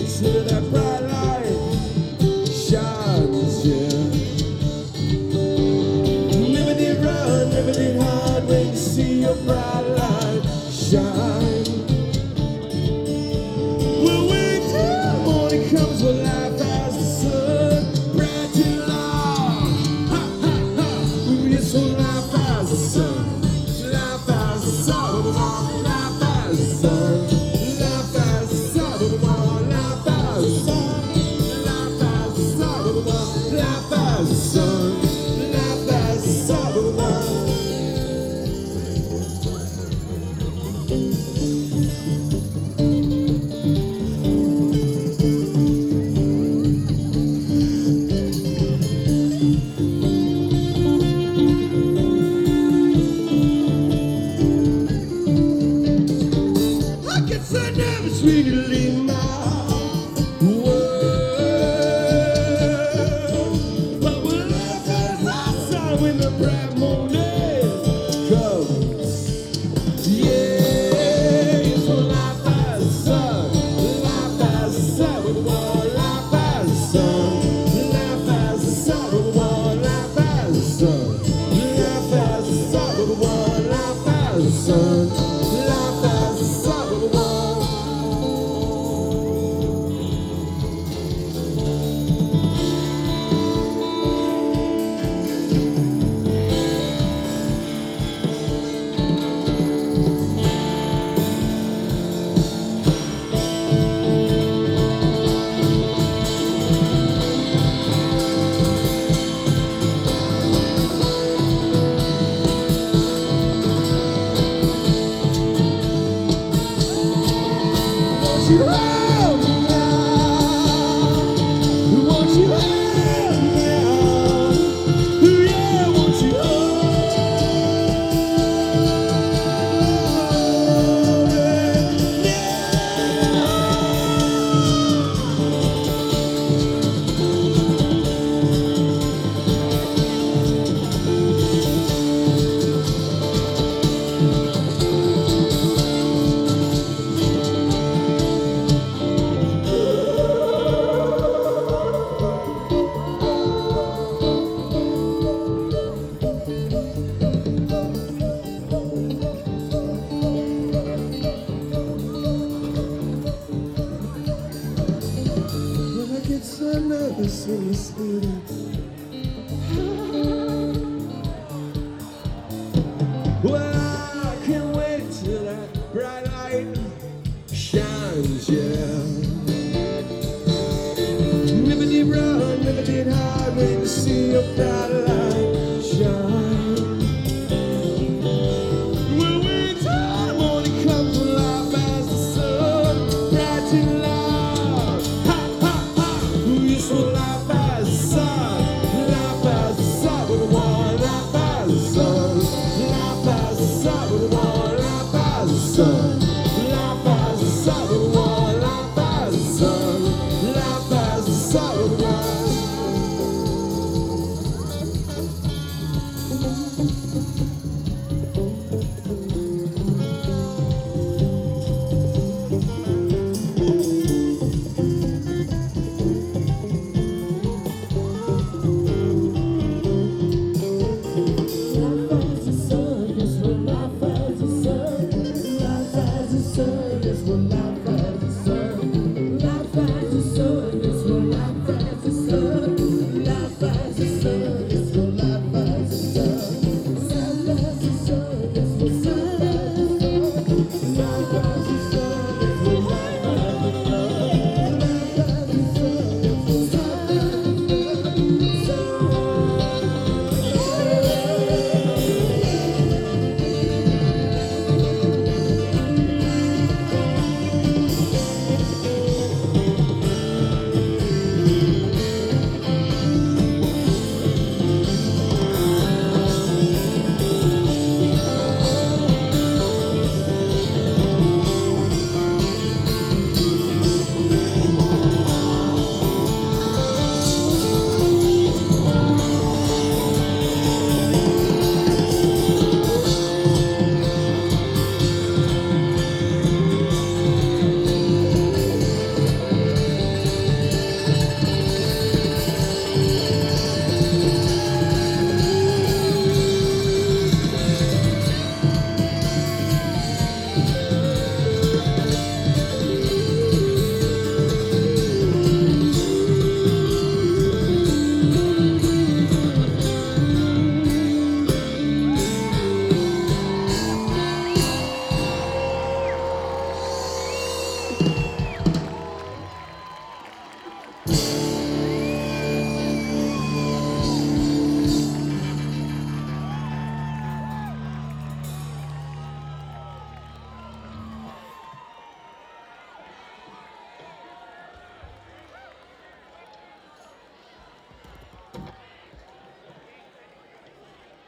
till that bright light shines, yeah. Never did run, never did hide when you see your bright light shine. We'll wait till the morning comes when life has the sun bright till long. Ha ha ha! Yes, when life has the sun. Life has the sun. Life has the sun. Life has the sun. Life has the sun. Life has the sun. Life has the sun. Life has the sun. I get so nervous when you leave my world. But when life is outside, when the bright morning comes, yeah, it's when life has the sun. Life has the sun. With the world, life has the sun. Life has the sun. With the world, life has the sun. Life has the sun. With the world, life has the sun. Life has the sun. With the world. Won't you hold me now? Won't you hold me now? Yeah, won't you hold me When I get so nervous in the studio, well, I can't wait till that bright light shines, yeah. Never did run, never did hide when you see your bright light shine. We'll wait till the morning comes when life has the sun bright till long. Ha ha ha! Yes, when life has the sun. Life has the sun with the one. Life has the sun. Life has the sun with the one. Life has the sun. Life has the sun with the one. Life has the sun. Life has the sun with the one. Life has the sun.